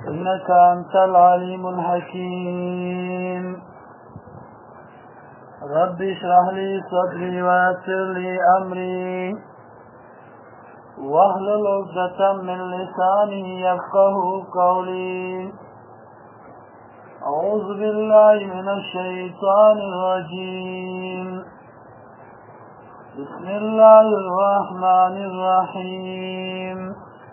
إنك أنت العليم الحكيم رب اشرح لي صدري ويسر لي أمري واحلل عقدة من لساني يفقه قولي أعوذ بالله من الشيطان الرجيم بسم الله الرحمن الرحيم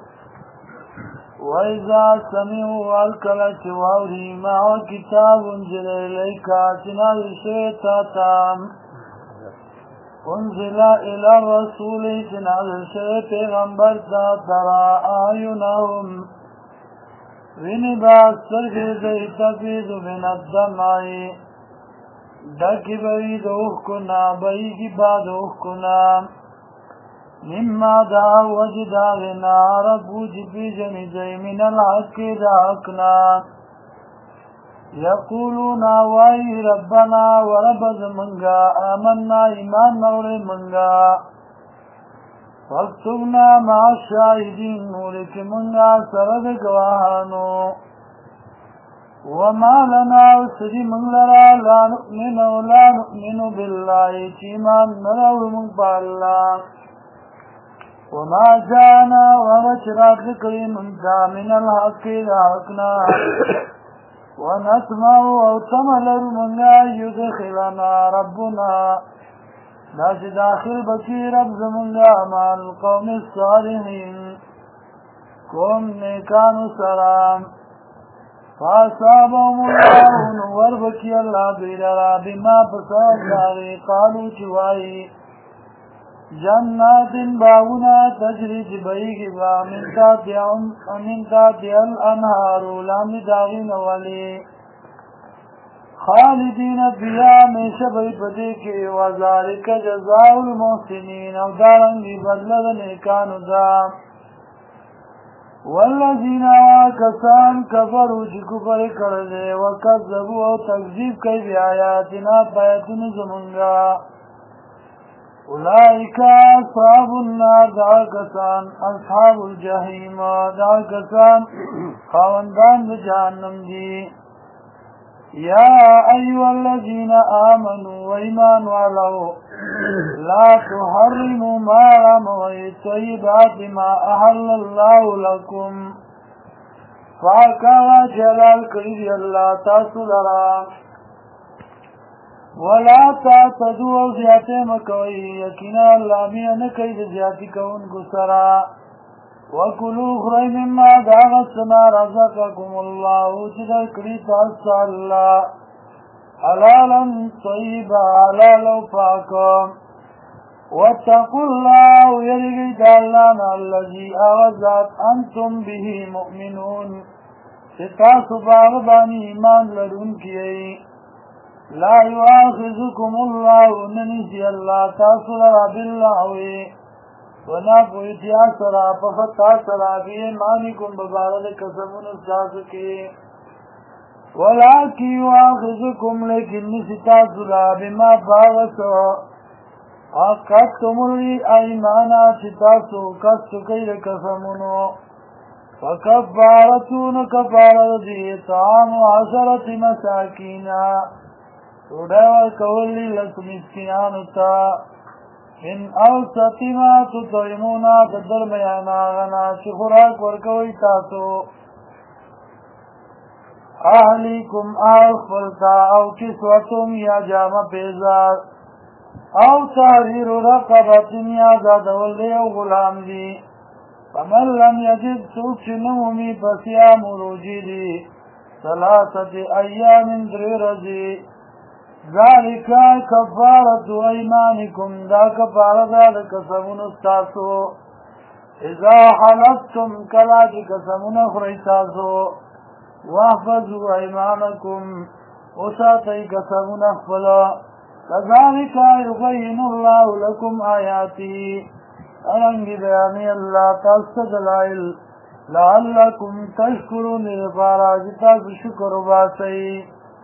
وإذا سمعوا الكلة وأوري مع كتاب أنزل إليك أتنا الشيطان أنزل إلى الرسول تنال الشيط غنبر ترى أعينهم ونبا السرق تفيض من الدمع دك بيد أخكنا بيك بعد أخكنا مما دعا وجداغنا ربو جبي جميزي من الحق دعكنا يقولون واي ربنا ورب زمنغا آمنا إيمان نور منغا فاكتبنا مع الشاهدين نورك منغا سرد قواهانو وما لنا وسدي من لرا لا نؤمن بالله تيمان نروا من بالله وما جاءنا ومشرات ذكري منتا من الحق ذاكنا ونسمع وتمل المنغا يدخلنا ربنا ناس داخل بكي رب زمنغا مع القوم الصالحين قوم نيكان سلام فاصابهم الله نور بكي الله بيرا بما بصاب داغي قالوا چوائی جنات باغنا تجري جبيك با من تحتها الانهار لام داغين ولي خالدين فيها من شبه بديك وذلك جزاء المحسنين او دارنگي بدل نیکانو دا والذين كسان كفروا كفر کرده وكذبوا او تكذيب كي بآياتنا بآياتنا زمنگا أولئك أصحاب النار دعاكسان أصحاب الجحيم دعاكسان خواندان بجهنم دي يا أيها الذين آمنوا وإيمان ولو لا تحرموا ما رموا الطيبات ما أحل الله لكم فاكا جلال كريم الله تاسولرا ولا تعتدوا زیاته مکوئی یقینا اللہ میاں کئی زیاتی کون گسرا وکلوا خری مما داغسنا رزقکم اللہ چدر کری تاسا اللہ حلالا طیبا حلالا پاکا واتقوا اللہ یرگی دالانا اللذی آغذات انتم به مؤمنون ستاسو باغبانی ایمان لرون کیئی لا يؤاخذكم الله ننسي الله تاصل بالله ونافو اتياسرا ففتاسرا بإيمانكم ببارد قسمون الساسكي ولكن يؤاخذكم لكن نسي تاصل بما باغسوا عقدتم الأيمانات تاسو كستو كيد قسمونو فكفارتون كفارة دي طعام 10 مساكينا ودعوة كولي لكم مسكينانتا من أوسط ما تطعمونا تدر ميانا غنا شخراك وركوي تاسو أهليكم أخفلتا أو كسوتم يا جامع بيزار أو تحرير رقبة يا زاد واللي أو غلام دي فمن لم يجد سوك نومي فصيام رجيدي 3 أيام دريرزي ذالک کفارت ایمانکم دا کفارت دا قسمون استاسو اذا حلفتم کلا دی قسمون خریتاسو واحفظوا ایمانکم اساتی قسمون اخفلا كذلك يبين الله لكم آياته أرنگ بیانی اللہ تاسد دلائل لعلكم تشکرون لفاراجتا بشکر باسی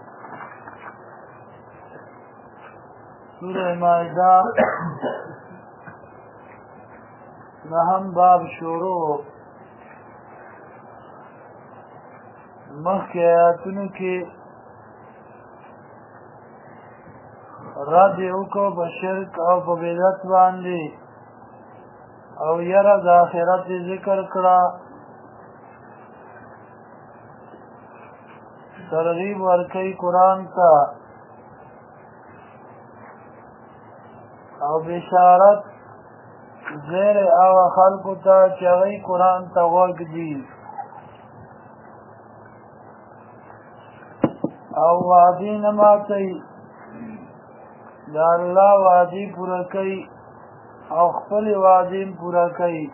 سورہ مائدہ نهم باب شروع مخکې آیاتونو کې رد یې وکړو په شرک او په بدعت باندې او یره د آخرت ذکر کړه ترغیب ورکوي قرآن ته او بشارت زیر او خلقو ته چې هغوی قرآن ته غوږ دي او وعدې نه ماتوي د الله وعدې پوره کوي او خپلې وعدې پوره کوي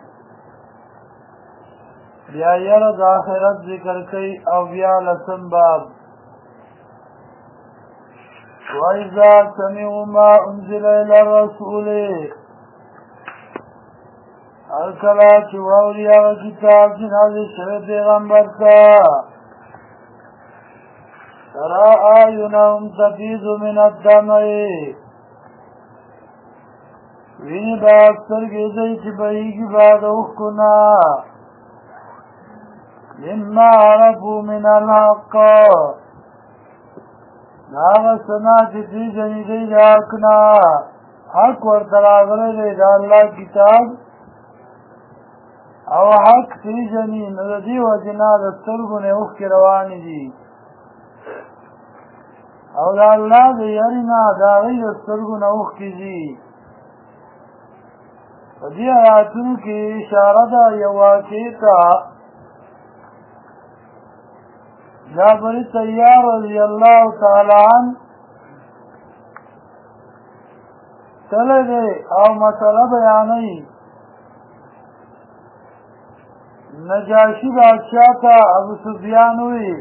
بیا یره د آخرت ذکر کوي او بیا لسم باب وَإِذَا سَمِعُوا مَا أُنزِلَ إِلَى الرَّسُولِ هر کله چې واوري هغه کتاب چې نازل شوی پیغمبر ته ترى أعينهم تفيض من الدمع ویني با سترګې دوی چې بهیږي با د اوښکو نه مما عرفوا من الحق هغه څه نه چې پېژني دی د حق نه حق ورته راغلی دی د الله کتاب او حق پېژني نو د دې وجې نه د سترګو نه اوښکې روانې دي او د الله د یاري نه د هغوی د سترګو نه اوښکې ځي په دې آیاتونو کې اشاره ده یو واقعې ته جابر طیار رضی الله تعالی عنه تللی دی او مسله بیانوي نجاشي بادشاه ته ابو سفیان وویل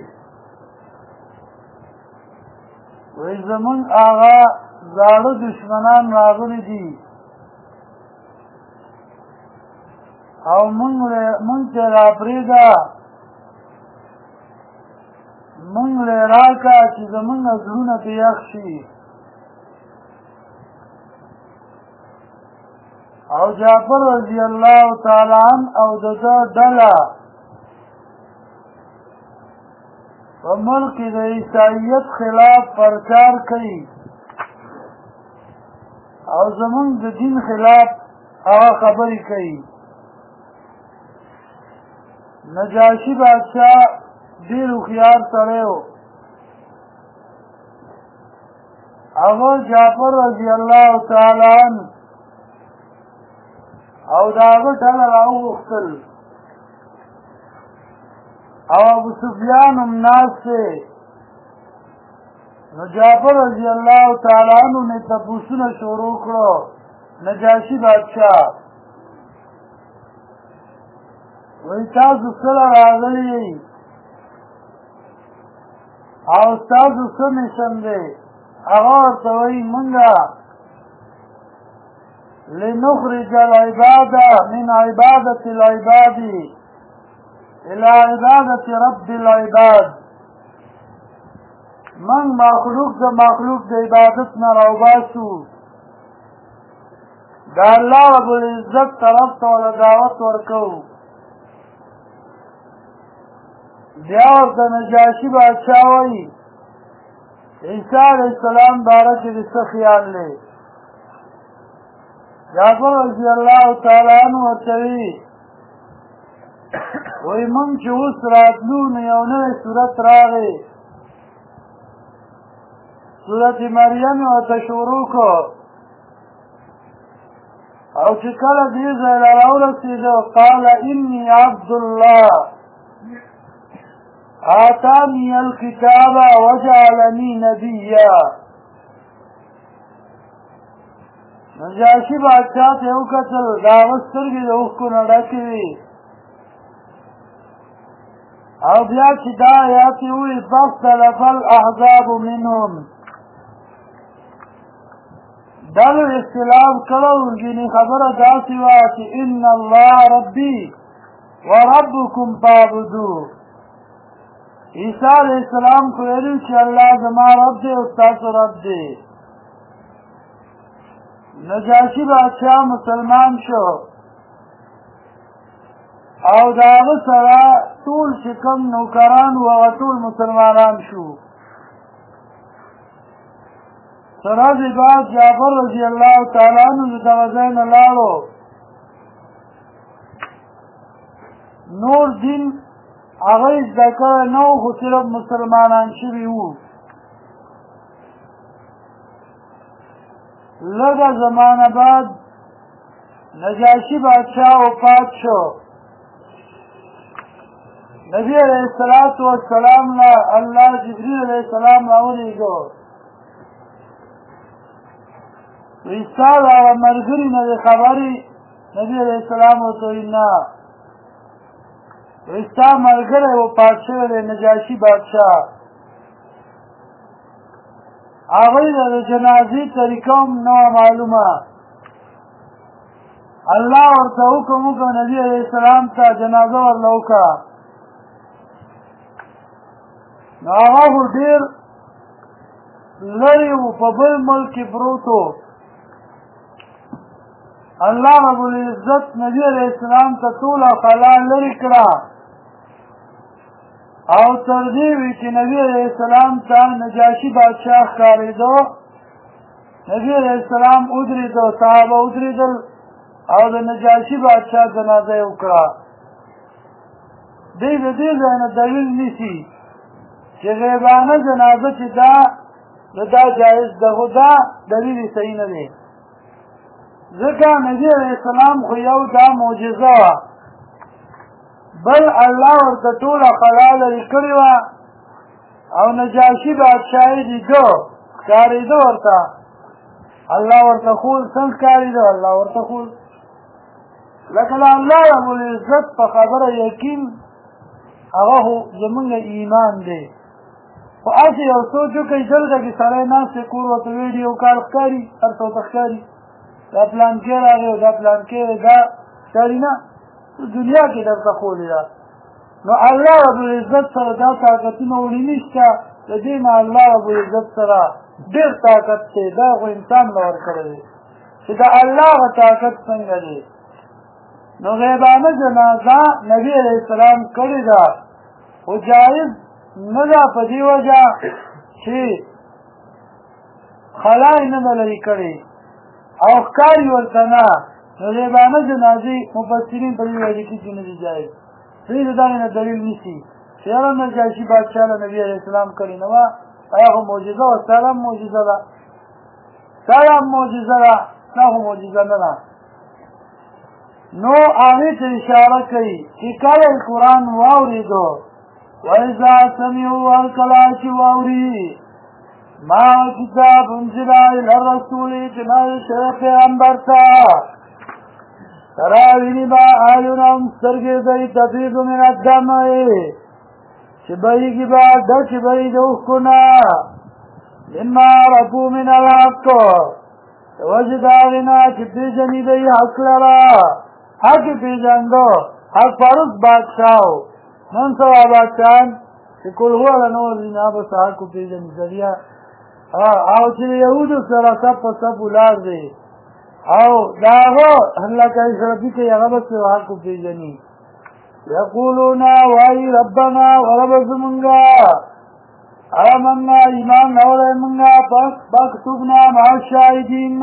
وی زمون آغا زاړه دشمنان راغلي دي او مونږ ته راپرېږده مونږ له راکه چې زمونږ زړونه پې یخ شي او جعفر رضی الله تعالی عنه او د ده ډله په ملک کې د عیسایت خلاف پرچار کوي او زمونږ د دین خلاف هغه خبرې کوي نجاشي بادشاه ډېر هوښیار سړی و هغه جعفر رضی الله تعالی عنه او د هغه ډله راوغوښتل او ابو سفیان هم ناست دی نو جعفر رضی الله تعالی عنه نه تپوسونه شروع کړو نجاشي بادشاه وایي تاسو سره راغلي او ستاسو څه میشن دی هغه ورته وایي مونږه لنخرج العباد من عبادة العباد الى عبادة رب العباد من مخلوق د مخلوق د عبادت نه راوباسو د الله رب العزت طرف ته ورته دعوت ورکو بیا ورته نجاشي بادشاه وایي عیسی علیه السلام باره کې دې څه خیال دی جعفر رضی الله تعالی عنه ورته وایي وایي مونږ چې اوس راتلو نو یو نوی صورت راغی صورت مریم ورته شروع کړو او چې کله دې ځای ته راورسېدو قال اني عبد الله آتانی الکتاب وجعلنی نبیا نجاشي بادشاه ته وکتل د هغه سترګې د اوښکو نه ډکې وې او بیا چې دا آیات یې وویل فاختلف الاحزاب منهم ډلو اختلاف کړی ورګینې خبره داسې وه چې ان الله ربي وربکم فاعبدوه عیسی علیه السلام خو ویلي چې الله زما رب دی او ستاسو رب دی نجاشي بادشاه مسلمان شو او د هغه سره ټول چې کوم نوکران وو هغه ټول مسلمانان شو. تر هغې بعد جعفر رضی الله تعالی عنه د دغه ځای نه لاړو. نور دین هغه یې زده کړی نه و، خو صرف مسلمانان شوي وو. لږه زمانه بعد نجاشي بادشاه وفات شو. نبی علیہ السلام له الله جبریل علیہ السلام راولېږه، وایي ستا د هغه ملګري نه د خبرې؟ نبي علیہ السلام ورته وایي نه. وایي ستا ملګری وفات شوی دی نجاشي بادشاه. هغوی ته د جنازې طریقه هم نه وه معلومه. الله ورته حکم وکړه نبي علیہ السلام ته جنازه ورله وکړه. نو هغه خو ډېر لرې و، په بل ملک کې پروت و. الله رب العزت نبي علیہ السلام ته ټوله خلا لرې کړه، او تر دې وي چې نبي علیہ السلام ته نجاشي بادشاه ښکارېده. نبي علیہ السلام ودرېده، صحابه ودرېدل او د نجاشي بادشاه جنازه یې وکړه. دوی د دې ځای نه دلیل نیسي چې غیبانه جنازه چې دا جایز ده، خو دا دلیل یې صحیح نه دی. ځکه نبي علیہ السلام خو یو دا معجزه وه، بل الله ورته ټوله خلا لرې کړې وه، او نجاشي بادشاه یې لیده، ښکارېده ورته. الله ورته خول څنګه ښکارېده؟ الله ورته خول لکه د الله رب العزت په خبره یقین، هغه خو زمونږ ایمان دی. خو هسې یو څوک وکړي دلته کې سړی ناست دی، کور ورته ویډیو کال ښکاري، هر څه ورته ښکاري، دا پلانکې راغی او دا پلانکې دا ښکاري نه، دنیا کې درته ښولې ده. نو الله رب العزت سره دا طاقتونه ولې نشته؟ د دې نه الله رب العزت سره ډېر طاقت دی، دا خو انسان له ورکړی دی چې د الله هغه طاقت څنګه دی. نو غیبانه جنازه نبي علیہ السلام کړې ده، خو جایز نه ده په دې وجه چې خلا یې نه ده لرې کړې او ښکاري ورته نه. نو غیبانه جنازې مفسرین په دې وجه کې چې نه دي جایز. دوی د دغې نه دلیل نیسي چې یاره نجاشي بادشاه له نبي علیہ السلام کړې نه وه، ایا خو معجزه وه؟ ستا هم معجزه ده، ستا هم معجزه ده، دا خو معجزه نه ده. نو هغې ته اشاره کوي چې کله یې قرآن واورېدو، وإذا سمعوا هر کله چې واوري ما کتاب انزل إلى الرسول چې نازل شوی پیغمبر ته، ترى ویني به اعینهم سترګې دوی تفیض من الدمع چې بهیږي به ډکې به یې د اوښکو نه، مما عرفوا من الحق د وجې د هغې نه چې پېژني دوی حق لره. حق یې پېژانده، حق پرست بادشاه و. نن سبا بادشاهان چې کل هو له نه ورځي نه بس حق وپېژني ذریعه، او چې د یهودو سره صف په صف ولاړ دی او د هغه لکه اشرفي کوي، هغه بس حق وپېژني. یقولون وایي ربنا ورب زمونږه آمنا ایمان راوړی مونږه فاکتبنا مع الشاهدین،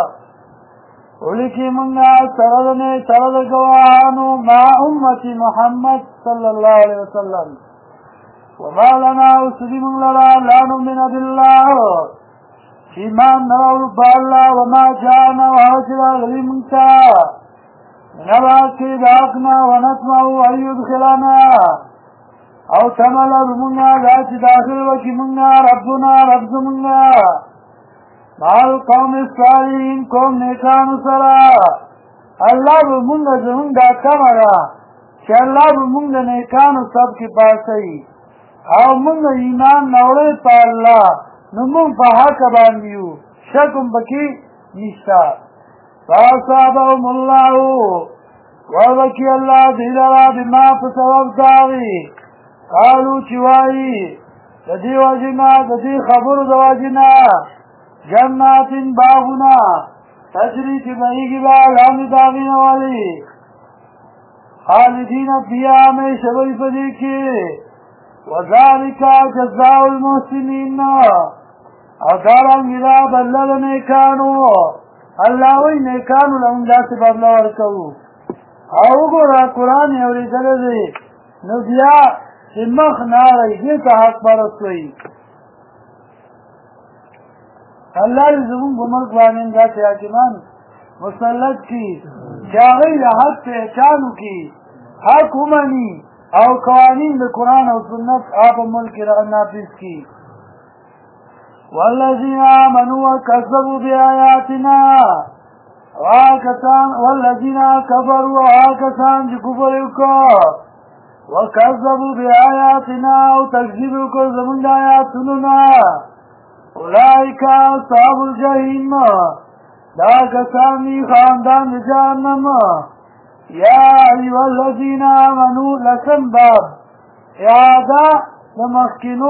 ولیکي مونږه سره د ګواهانو مع امت محمد صلی الله علیه وسلم. وما لنا اوسدي مونږ لره لا نؤمن بالله چې ایمان نه راوړو په الله، وما جاءنا وهغه چې راغلي مونږ ته من الحق د حق نه، ونطمع ان يدخلنا او تمه لرو مونږه دا چې داخل وکړي مونږه ربنا رب زمونږه مع القوم الصالحین قوم نیکانو سره. الله به مونږه زمونږ دا تمه ده چې الله به مونږ د نیکانو صف کې پاسوي او مونږ ایمان راوړی په الله، نو مونږ په حق باندې یو، شک هم پکې نشته. فاصابهم الله وربکي الله دوی لره بما په سبب د هغې قالو چې وایي د دې وجې نه، د دې خبرو د وجې نه، جنات باغونه تجري چې بهیږي به لاندې د هغې نه ولي خالدین فیها ہمیشہ وی پدی کی وذالک جزاء المحسنین او دارنگی دا بدل نیکانو اللہ وی نیکانو لهم داس بدل ورکو او گورا قرآن اوریدل دی نو بیا چې مخ ناړی دیتا حق پرست وی اللہ زمون په ملک باندې داسې حاکمان مسلط کی چې هغوی د حق پہچان وکړي حق ومني او قوانین د قرآن او سنت په ملک کې نافذ کړي والذین آمنوا وکذبوا بآیاتنا والذین کفروا کسان چې کفر وکړه وکذبوا بآیاتنا او تکذیب وکړه زمونږ د آیاتونو نه اولئک اصحاب الجحیم دا کسان دي خاندان د جهنم یا ایها الذین آمنوا لکم باب اعاده د مخکینو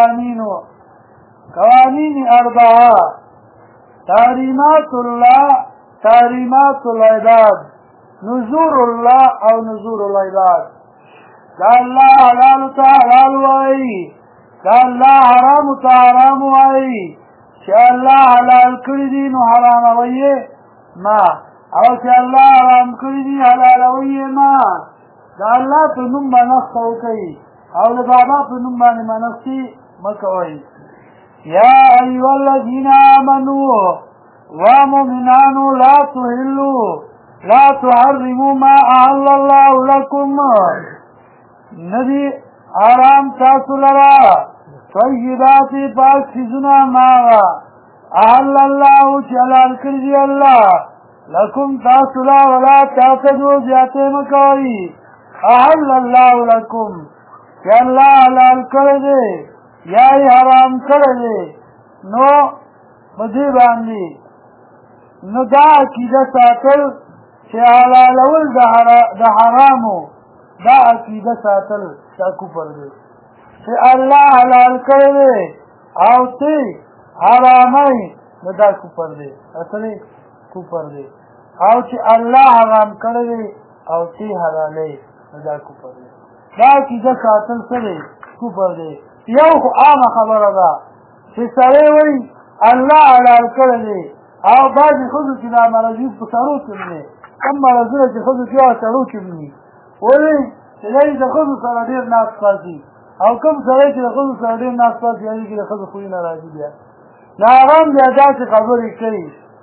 قوانین اربعه تحریمات الله تحریمات العباد نذور الله او نذور العباد دا الله حلال تا حلال وای دا الله حرام تا حرام وای چې الله حلال کړی دي نو حرام وای ما او چې الله حرام کړی دي حلال وای ما دا الله په نوم باندې کوي او د بابا په نوم باندې منښتي مکوئ یا ایها الذین آمنوا ومؤمنان لا تحرموا ما احل الله لكم ندی آرام تاسو لرا طیبات پاک چیزونه ما احل الله چې حلال کړی دی الله لکم تاسو لا ولا تعتدوا زیاته مکوئ احل الله لكم چې الله حلال کړی دی یا حرام کړی دی نو مدې باندې نو دا عقیده ساتل چې حلالول د حرامو دا عقیده ساتل دا کفر دی چې الله حلال کړی دی او ته حرامای نو دا کفر دی اصلي کفر دی او چې الله حرام کړی دی او ته حلالای نو دا کفر دی دا عقیده ساتل څه کفر دی یو خو عامه خبره ده چې سړی وایي الله حلال کړی دی او بعضې ښځو چې دا مرضي په سړو کې ویني کوم مرضونه چې ښځو کې هغه سړو کې ویني ولې چې دی د ښځو سره ډېر ناست پاتې او کوم سړی چې د ښځو سره ډېر ناست پاتې هغې کې د ښځو خویونه راځي بیا نو هغه هم بیا داسې خبرې کوي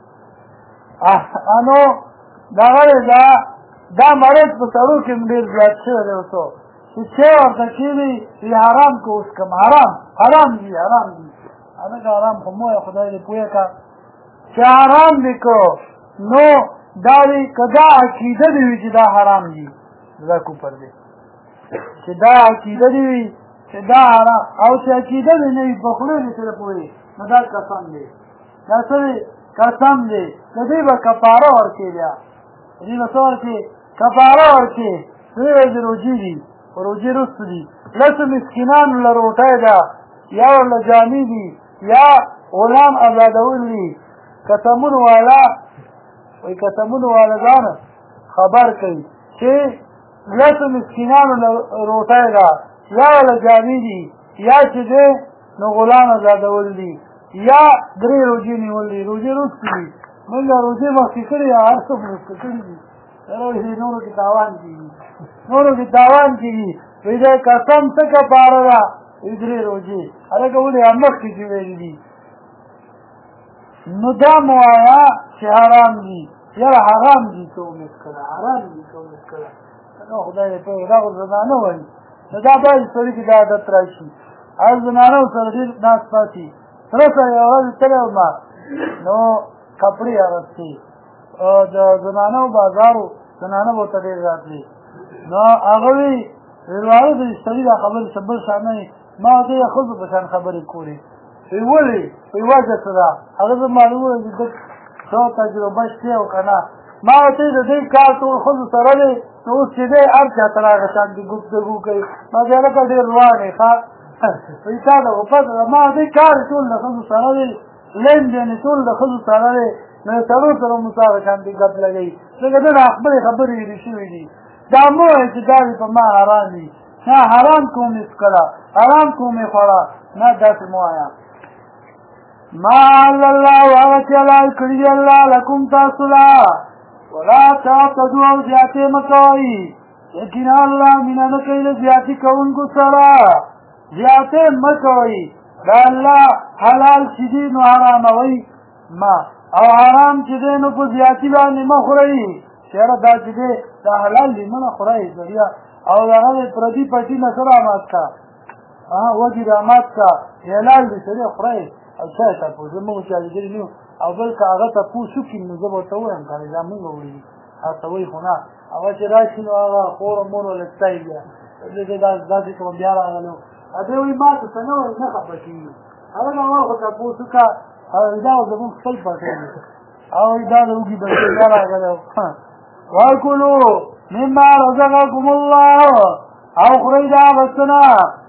نو دغه دا مرض په سړو کې هم ډېر زیات شوی دی اوسو چې څه ورته کېږي چې حرام که اوس کم حرام دي هلکه حرام خو مو خدای دې پوهه کړه چې حرام دي که نو دا دی که دا عقیده دې وي چې دا حرام دي دا کفر دی چې دا عقیده دې وي چې دا حرام او چې عقیده دې نه وي په خوله دې سره پوهې نو دا قسم دی دا څه دی قسم دی د دې به کفاره ورکړې بیا د دې به څه ورکړې کفاره ورکړې درې ورځې روژې دي روژې رستو دي لسو مسکینانو له روټۍ ده یا ورله جامې دي یا غلام آزادول دي قسمونو والا وایي قسمونو والدان خبر کوي چې لسو مسکینانو له روټۍ ده یا ورله جامې دي یا چې دی نو غلام آزادول دي یا درې روژې نیول دي روژې رستو دي موږ روژې مخکې کړي هر څه مخکې کړي دي نورو کې تاوان کېږي وایي دی قسم څه کفاره ده وایي درې روژې هلکه ولې مخکې چې ویلي دي نو دا مو وایه چې حرام دي یاره حرام دي که ومې کړه نو خدای دې پوهې دا خو زنانه وایي نو دا باید سړي کې دا عادت را شي هر زنانه سره ډېر ناست پاتې سره سره یوه ورځ تللی وم نو کپړې اغوستې د زنانو بازارو زنانه به ورته ډېر راتلې نو هغه وایي ویلواړه د سړي دا خبرې څه بل شان نه ما ورته یې ښځو په شان خبرې کولې وایي ولې وایي وجه څه ده هغه زه معلومه چې ده څه تجربه شته او که نه ما ورته د دې کار ټول ښځو سره دی نو اوس چې دی هر چا سره هغه شان دي ګفتګو کوي ما چې هلکه ډېر روان یې ښه وایي تا ته خو پته ده ما دې کار ټول د ښځو سره دی لین ټول د ښځو سره دی نو سړو سره مو هغه شان دي ګپ لګوي ځکه ده نه خپلې خبرې هېرې شوي دي دا مو وایي چې دا دې په ما حرام دي نه حرام کوم یې څکله حرام کوم یې خوړه نه داسې مو وایه ما حل الله هغه چې حلال کړي دي الله لکم تاسو له ولا تعتدوا او زیاتې مه کوئ یقینا الله مینه نه کوي د زیاتې کوونکو سره زیاتې مه کوئ دا الله حلال چې دي نو حراموئ ما او حرام چې دی نو په زیاتي باندې مه خورئ چېره دا چې دی دا حلال دي مه نه خورئ زړیا او هغه د پردي پټي نه څه رامات کا وږي رامات کا حلال دي سړی خورئ او چا ته پوه موږ چې لیدلي نه او بل که هغه ته پوه شو کړي نو زه به ورته ووایم که دا مونږ وړي هغه وایي خو نه هغه چې راشي نو هغه خور او مور ولې ستایي بیا داسې کوم بیا راغلو هغې وایي ما ته څه نه وایي نه خفه کېږي هغه نه وایي خو ته پوه شو که دا زمونږ خپل پټی دی او دا د وږي بچی بیا راغلی وکلو مما رزقکم الله او خورئ د هغه څه نه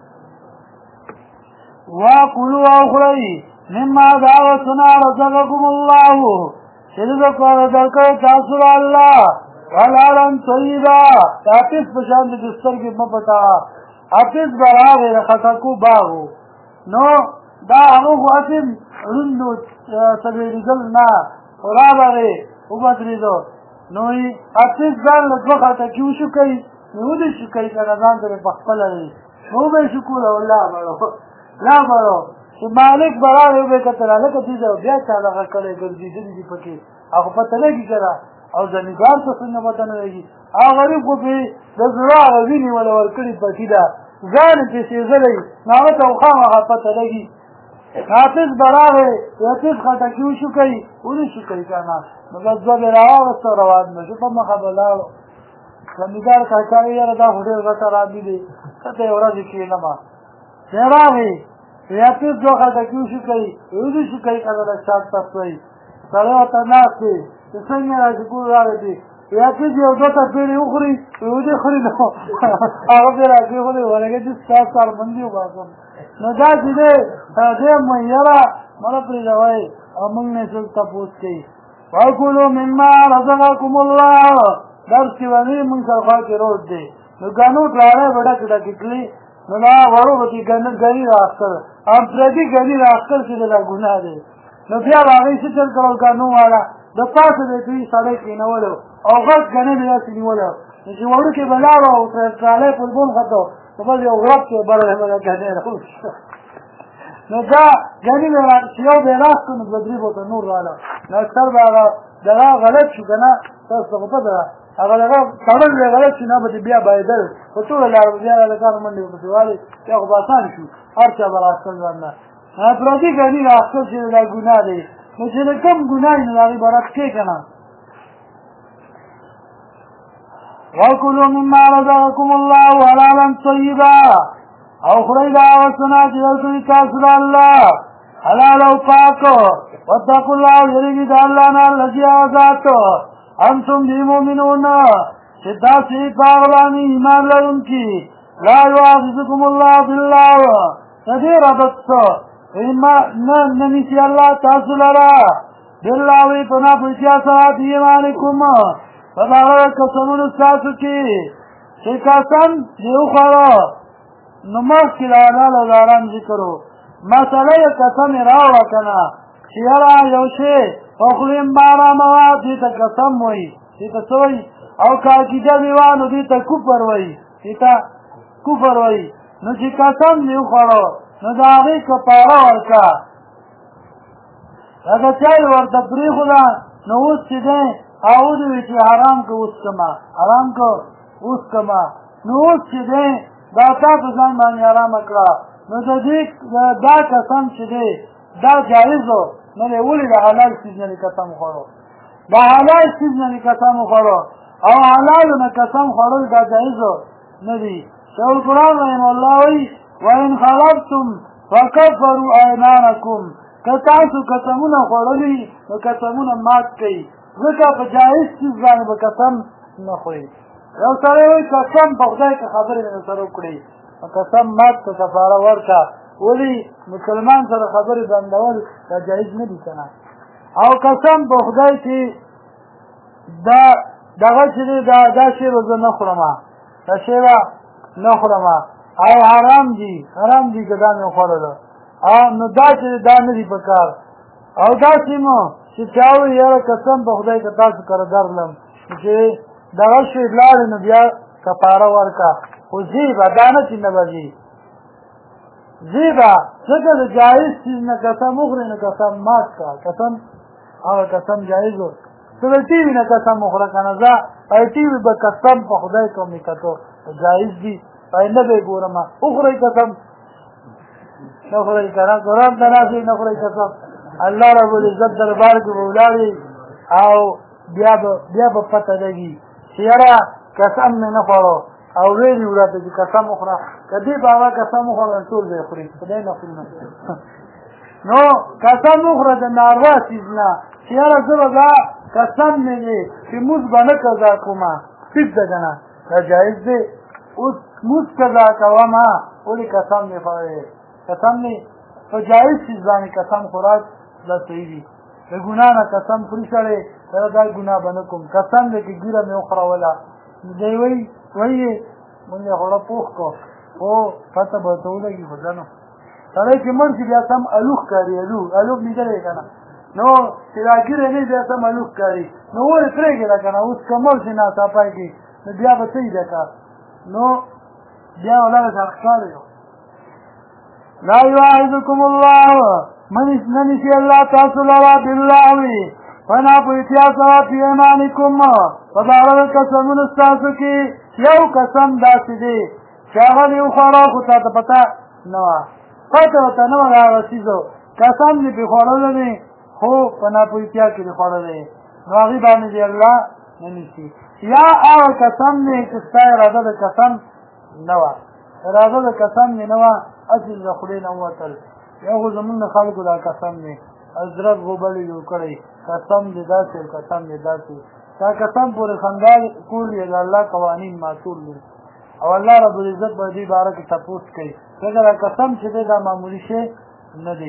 وکلو او خورئ مما د هغه څه نه رزقکم الله چې رزق درکړی تاسو له الله حلالا طیبا د حافظ په شان د سترګې مه پټوه حافظ به راغی د خټکو باغ نو دا هغه خو حافظ ړوند و څلوېږېدل نه خو رابغې وبدرېدو نو حافظ ځان له دوه خټکي وشو کوي نو ودې شو کوي که نه ځان ته یې پخپله دی نو وبه یې شو کوله لا بړو لا بړو چې مالک به راغی وبه یې کتل هلکه دې ځای بیا چا دغه کړی ګرځېدلي دي پکې هغه پته لګي که نه او زمیندار ته څنګه پته نه لګي هغه غریب خو پرې د زړه هغه وینې وله ورکړي پټي ده ځان یې پرې سېزلی نو هغه ته خو خامخا پته لګي حافظ به راغی حافظ خټکي وشو کوي ولې شو کوي که نه نو بس دوه بې راواغسته روان نه شو په مخه به لاړو زمیندار کاکا وایي یاره دا خو ډېر غټه رابي دی ښه ته یې ورځې کښېنمه چې راغی حافظ دوه خټکي وشو کوي ولې شو کوي که نه د شاک تس وایي سړی ورته ناست دی چې څنګه راشي کور راغی دی حافظ یو دوه تپېړې وخوري ودې خوري نو هغه پرې راکېښودې ورګې چې ستا کارمندي وباسم نو دا چې دی دې یاره مړه پرېږدوئ او موږ نه څه تپوس کوي وکلو مما رزقکم الله درس کې باندې موږ سره خوا کې روډ دی نو ګنوټ راړی به ډکې ډکې کړي نو دا وړو به کې ګني راښکل او پردي ګني راښکل چې دا ګناه دی نو بیا به هغې څه چل کړل ګنو والا د پاسه دی دوی سړی کېنولو او غټ ګنی به داسې نیولو نو چې وړوکې به لاړو او ټرالی په لبون ختو نو بس یو غرب کې بره به ګنی راوشو نو دا ګني به چې یو به یې راست کړو نو دوه درې به ورته نور راغله نو اکثر به هغه دغه غلط شو که نه تاسو ته خو پته ده هغه دغه تړل به غلط شي نه به دې بیا بایدل په ټوله لاره به بیا د کار منډې به پسې والې بیا خو به اسان شو هر چا به راستل ځان نه پردي ګني راستل چې دا ګناه دی نو چې د کوم ګناه وي نو د هغې به رد کړې که نه وکلو مما رزقکم الله حلالا طیبا او خورئ د هغه څه نه چې درکړي تاسو له الله حلال او پاک واتقوا الله او یریږئ د الله نه الذي هغه ذات انتم به مؤمنون چې تاسې په هغه باندې ایمان لرونکي لا یؤاخذکم الله بالله د دې ربط څه نه نیسي الله تاسو لره بالله په ناپوهتیا سره بایمانکم په هغه قسمونو ستاسو کې چې قسم دې وخوړه نو مخکې د حلال او د حرام ذکر و مسله یې قسم یې راوړه که نه چې یاره یو شی په خولې مه حراموه دې ته قسم وایي دې ته څه وایي او که عقیده مې وه نو دې ته کفر وایي دې ته کفر وایي نو چې قسم دې وخوړه نو د هغې کفاره ورکړه لکه چا یې ورته پرېښوده نو اوس چې دی هغه دې وایي چې حرام که اوس کړمه حرام که اوس کړمه نو اوس چې دی دا تا په ځان باندې حرامه کړه نو د دې دا قسم چې دی دا جایز و نو دی ولې د حلال څیز نه قسم وخوړو د حلال څیز نه قسم وخوړو او حلالو نه قسم خوړل دا جایز نه دي شیخ القرآن رحمه الله وایي وإن خلفتم فکفروا ایمانکم که تاسو قسمونه خوړلي نو قسمونه مات کوئ ځکه په جایز څیز باندې به قسم نه خوري یو سړی وایي قسم په خدای که خبرې مې سره وکړئ قسم مات ته کفاره ورکړه ولې مسلمان سره خبرې بندول دا جایز نه دي که نه او قسم په خدای چې دا دغه چې دی دا شی به زه نه خورم دا شی به نه خورم او حرام دي که دا مې وخوړله نو دا چې دا نه دي په کار او داسې مو چې چا ووایي یاره قسم په خدای که تاسو کره درلم چې دغه شی لاړې نو بیا کفاره ورکړه خو ځي به دا نه چې نه به ځي ځي به ځکه د جایز چیز نه قسم وخورې نو قسم مات کړه قسم هغه قسم جایز و ته د ټي وي نه قسم وخوره که نه زه ټي وي به قسم په خدای کوم یې کتو جایز دي نه به یې ګورم وخورئ قسم نه خورئ که نه قرآن ته ناست نه خورئ قسم الله رب العزت دربار کې به ولاړې او بیا به پته لګي چې یاره قسم مې نه خوړو او ویلي وراته چې قسم وخوره که دې به هغه قسم وخوړه ټول به یې خوري خدای نه خوري نو قسم وخوره د ناروا څیز نه چې یاره زه به دا قسم مې دی چې مونځ به نه قضا کومه ټیک ده که نه دا جایز دی اوس مونځ قضا کوم ولې قسم مې خوړی قسم مې په جایز چیز باندې قسم خوراک دا صحیح دي د ګناه نه قسم خوري سړی دا ګناه به نه کوم قسم دی چې ګیره مې وخوروله دی وایي مونږ یې خوړه پوخ کړو خو پته به ورته ولګي خو ځه نو سړی چې مړ شي بیا سم الوخ کاري الوخ لیدلی که نه نو چې دا ګیره نه بیا سم الوخ کاري نو ولې پرېږده که نه اوس که مړ شي ناڅاپی کې نو بیا به څه ده کار نو بیا ولغه سره ښکاري لا یواعظکم الله ننشي الله تاسو لرا بالله فنا په اتیا سره په ایمانکم په باره د قسمونو ستاسو کې یو قسم داسې دی چې هغه دې وخوړه خو تا ته پته نه وه پته ورته نه وه د هغه څیزو قسم دې پرې خوړلی دی خو په ناپوهتیا کې دې خوړلی نو هغې باندې دې الله نه نیسي یا هغه قسم دی چې ستا اراده د قسم نه وه اراده د قسم دې نه وه هسې د خولې نه ووتل یا خو زمونږ د خلکو دا قسم دی حضرت غوبل جوړ کړی قسم دې داسې قسم دې داسې دا قسم پورې خندا کول یې د الله قوانین معصول دي او الله رب العزت به دې باره کې تپوس کوي ځکه دا قسم چې دی دا معمولي شی نه دی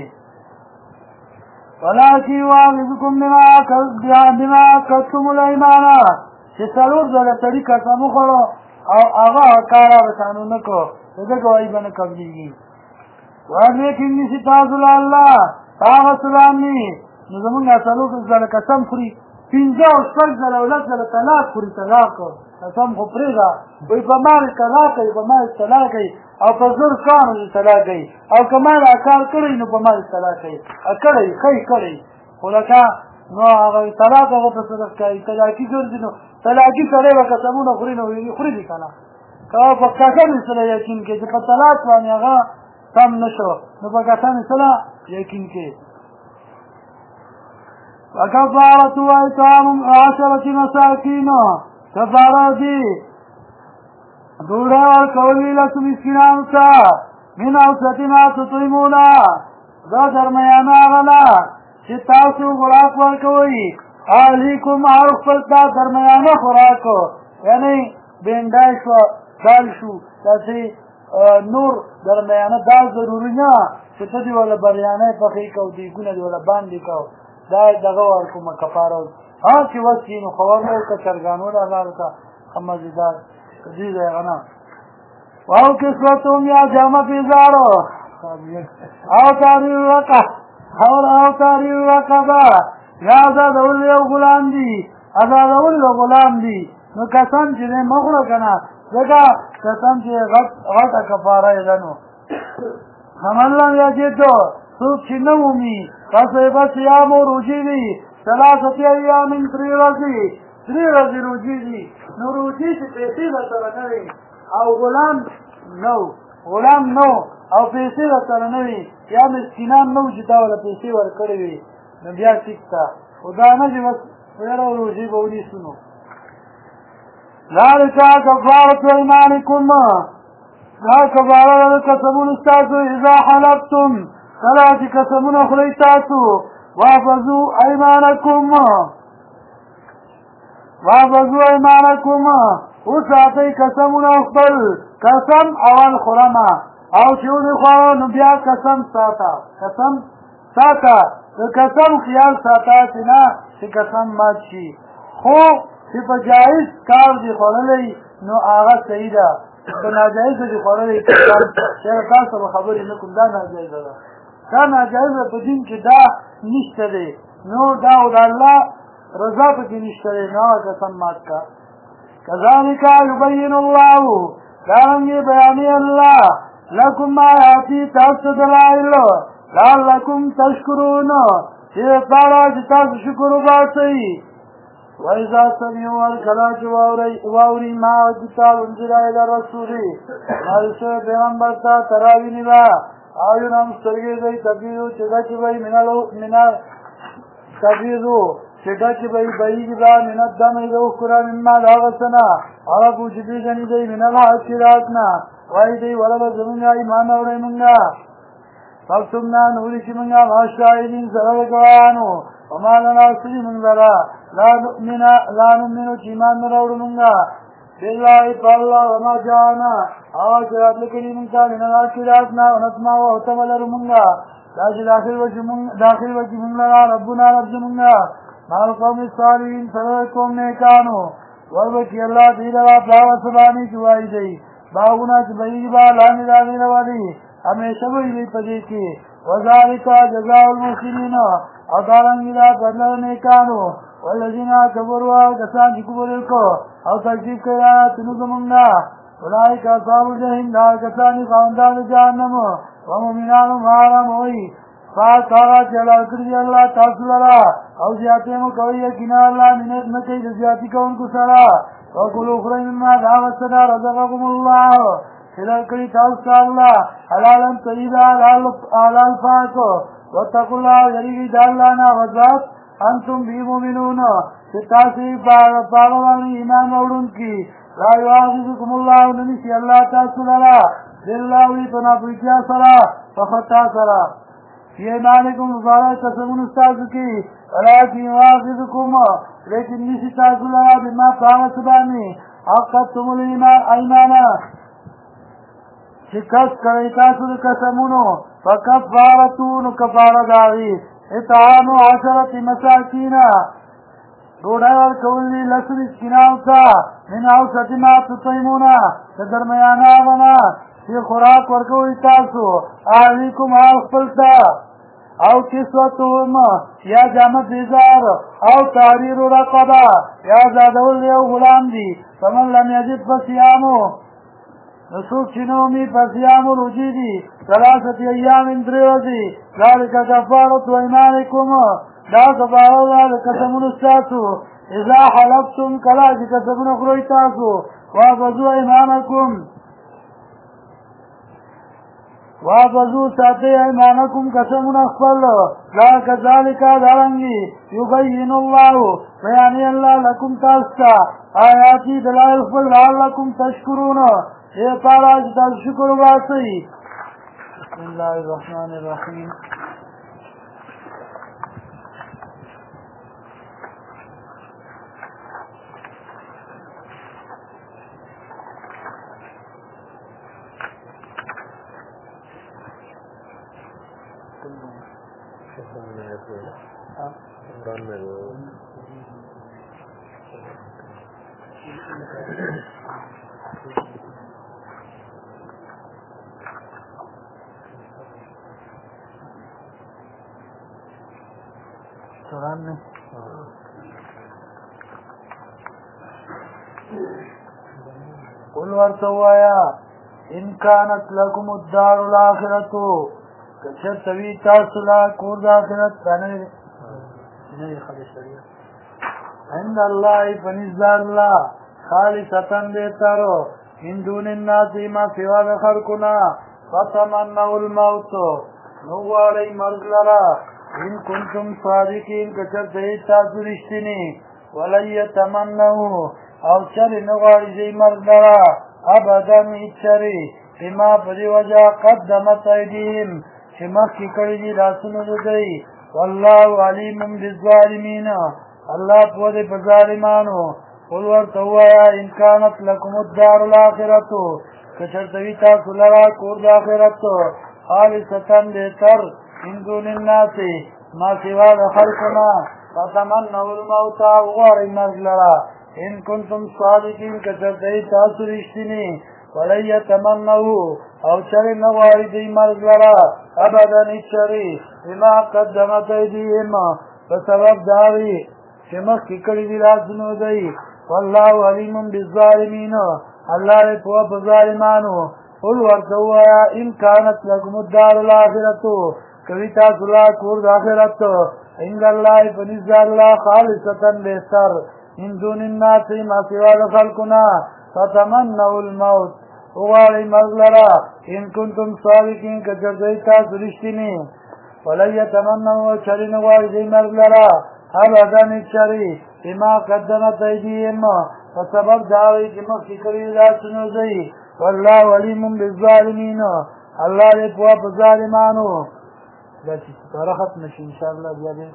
ولکن یواعظکم بما عقدتم الایمان چې څلور ځله سړي قسم وخوړو او هغه کاره ورسانو نه کړو ځکه ګواهي به نه قبلېږي ولیکن نیسي تاسو له الله هغه څه باندې نو زمونږ څلور ځله قسم خوري پنځه او شپږ ځله او لس ځله طلاق خوري طلاق قسم خو پرېږده وایي په ما دې طلاق کوي په ما دې طلاق کوي او په زر کانو دې طلاق کوي او که ما دا کار کړی نو په ما دې طلاق کوي کړی ښی کړی خو لکه نو هغه طلاق هغه په صدق کوي طلاقي ګرځي نو طلاقي سړی به قسمونه خوري نو خوري دي که نه که په قسم یې سره یقین کوي چې په طلاق باندې هغه سم نه شو نو په قسم یې سره یقین کوي وکفارة اطعام 10 مساکین کفاره دي ډوډۍ ورکول لسو مسکینانو ته من اوسط ما تطعمون دا درمیانه هغه ده چې تاسو خوراک ورکوئ اهلیکم هر خپل ته درمیانه خوراک یعنی بینډای شو دال شو داسې نور درمیانه دال ضروري نه چې ته دې وله بریانۍ پخې کوو دیګونه دې وله باندې کوو دا دغه ورکومه کفاره هر چې وس وي نو خبر نه وکړه چرګانو ده الله ورته ښه مزېدار دې دی هغه نه او کسوتهم یا جامه پیزارو او تحریر رقبه یا ازادول یو غلام دي ازادول یو غلام دي نو قسم چې دی مه خوره که نه ځکه قسم چې غټه کفاره یې ده نو فمن لم یجد څوک چې نه مومي فصیبه صیام و روژې دي 3 ایام 3 ورځې 3 ورځې روژې دي نو روژې چې پیسې درسره نه وي او غلام نو او پیسې درسره نه وي یا مسکینان نه و چې تا وله پیسې ورکړې وي نو بیا ټیک ته خو دا نه چې بس یاره روژې به ونیسو نو ذلک کفارة ایمانکم دا کفاره ده د قسمونو ستاسو اذا حلفتم کله چې قسمونه خورئ تاسو واحفظوا ایمانکم وساتئ قسمونه خپل قسم اول خورمه او چې ودې خوړه نو بیا قسم ساته د قسم خیال ساته چې نه چې قسم مات شي خو چې چې په جایز کار دي خوړلی نو هغه صحیح ده په ناجایز دي خوړلی چې تاسو به خبرې نه کوم دا ناجایزه ده دا ناجایزه په دین کې دا نشته دی نو دا او د الله رضا پکې نشته دی نو هغه قسم مات کا كذلك يبين الله دارنګې بیانې الله لكم آیاتي تاسو دلایل لعلكم تشکرون چې پاره چې تاسو شکر وباسئ وإذا سمعوا الكلام واوري ما كتاب انزل إلى الرسول مارسه پیغمبر ته تراوی نیوا آیو نام سترګې دی تبیو چې دا چې وای منا تبیو چې دا چې وای بایګ دا منت دمه یو قرآن ما دا وسنا عربو چې دې غني دی منا حاصلاتنا وای دی ولا زمونږه ایمان اورې مونږه فاکتمنا نوری چې مونږه ماشاهدین سره کوانو وما لنا سری من ذرا لا نؤمن چې ایمان نه راوړو مونږه بالله فالله وما جاءنا آج رات لکلی منتا من الآخراتنا ونسمع وحتمل رمونگا داخل وجه منگا ربنا رب منگا مع القوم الصالحين سرقوم نیکانو وربکی اللہ دیلوا پلاو سبانی چوائی دی باغونا چبایی با لانی دانی روالی ہمیشہ بھئی دی پدی کی وذالکا جزاء المحسنین ادارنگی دا بدلو نیکانو والذین کفروا کسان چې کفر وکړو او تکذیب کړی آیاتونو زموږ اولئک اصحاب الجحیم دا کسان خاوندان جهنم ومؤمنان حرام وي پاک هغه چې حلال کړي دي الله تاسو لره او زیاتې مو کوئ یقینا الله منت نه کوي د زیاتې کوونکو سره وکلوا خورئ مما هغه څه نه رزقکم الله حلال کړي تاسو الله حلالا طیبا حلال پاک واتقوا الله یریږئ د الله نه وذات انتم بی مومنون ستاسی پاغوانی ایمان موڑون کی لا یعاقبکم اللہ ننسی اللہ تاسو لرا للہوی پناپویتیا سرا فخطا سرا فی ایمانکم مبارا قسمون استاسو کی ولیکن یعاقبکم لیکن نسی تاسو لرا بما پاغ سبانی حقتم الایمانا شکست کئی تاسو قسمونو فکفارتون کفار داغی اطعام عشرة مساکین ډوډۍ ورکول لس مسکینانو ته من اوسط ما تطعمون د درمیانه هغه چې خوراک ورکوئ تاسو اهلیکم هغه خپل ته او کسوتهم یا جامه بیزار او تحریر رقبه یا زادول یو غلام دی فمن لم یجد فصیامو نسوک چنومی فصیام رجی دی ثلاثت ایام دريوزي ذلك كفارة ايمانكم دا كفارة لقسمون استاسو اذا حلفتم كلا كسبون اخروي تاسو وافزوا ايمانكم وافزوا ساتي ايمانكم قسمون اخفل لا كذلك دارنگي يبين الله بياني الله لكم تاستا آياتي دلائل اخفل لعلكم تشكرون اے پارا جتا شکر باسی بسم الله الرحمن الرحیم قل ورتوایا ان كانت لكم الدار الاخرة کچر توی تاسو لا کور د آخرت نه خالص عند الله فنزد الله خالصتا بهترو من دون الناس ما سوا د خلقنا فتمنوا الموت نو غواړئ مرګ لره ان کنتم صادقین کچر توی تاسو رښتینی ولن یتمنوا او چر نغواړي دې مرګ لره ابدا هیڅری بما پدې وجه قدمت ایدیهم چې مخکې کړي دي لاسونه دوی والله علیم بالظالمین الله په دې په ظالمانو قل ورته وایا ان كانت لكم الدار الاخرة کچرته وي تاسو لره کور د آخرت خالصتا بهتر من دون الناس ما سوا د خلقنا فتمنوا الموت غواړئ مرګ لره ان کنتم صادقین کچرته تاسو رښتینی ولن یتمنوا او چرې نه غواړي دوی مرګ لره ابدا هیڅ بما قدمت ایدیهم په سبب د هغې چې مخکې کړي دي لاسونو دوی والله علیم بالظالمین الله دی پوه په ظالمانو قل ورته ووایه ان کانت لکم الدار الاخرة کوي تاسو لا کور د آخرت عند الله په نزد الله خالصة بهتر من دون الناس ما سوا د خلکو نه فتمنوا الموت وغواړئ مرګ لره ان کنتم صادقین که چېرته تاسو رښتیني ولن یتمنوا چرې نه غواړي دوی مرګ لره ابدا هېڅ چرې بما قدمت ایدیهم په سبب د هغې چې مخکې کړي دي لاسونو دوی والله علیم بالظالمین الله دی پوه په ظالمانو دا چې سپاره ختمه شي انشاءالله بیا دې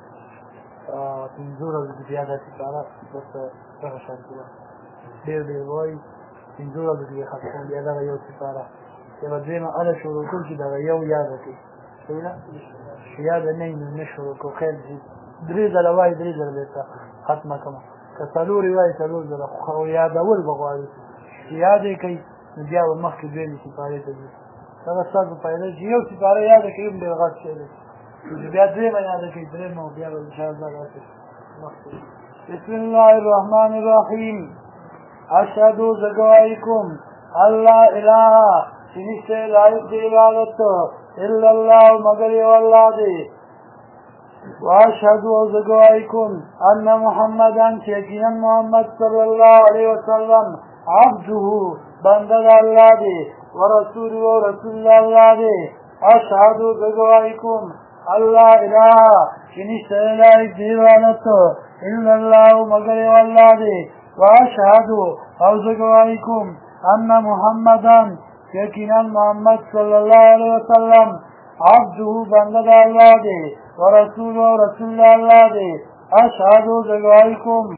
پنځه ورځې بیا دا سپاره بس دغه شانتي ده ډېر ډېر وایي پنځه ورځې کې ختموم بیا دغه یو سپاره بیا به دویمه هله شروع کړو چې دغه یو یاده کړي صحیح ده چې یاده نه وي نو نه شروع کړو خیر چې درې ځله وایي درې ځله بېرته ختمه کړم که څلور یې وایي څلور ځله خو یادول به غواړي چې یاد یې کوي نو بیا به مخکې دویمې سپارې ته ځي دغه ستاسو فایده چې یو سپاره یاده کوي هم ډېر غټ شی دی چې بیا درېیمه یاده کوي درېیمه بیا به انشاءالله داسې مخکې بسم الله الرحمن الرحیم اشهدو زه ګواهي کوم الله اله چې نشته لایق د عبادت الا الله مگر یو الله دی واشهد او زه ګواهي کوم ان محمدا چې یقینا محمد صلی الله علیه وسلم عبده بنده د الله دی ورسول او رسول الله دی اشهد زه ګواهي کوم الله اله چې نشته لایق د عبادت الا الله مگر یو الله دی واشهد او زه ګواهي کوم ان محمدا یقینا محمد صلی الله علیه وسلم عبده بنده د الله دی ورسول او رسول الله دی اشهد زه ګواهي کوم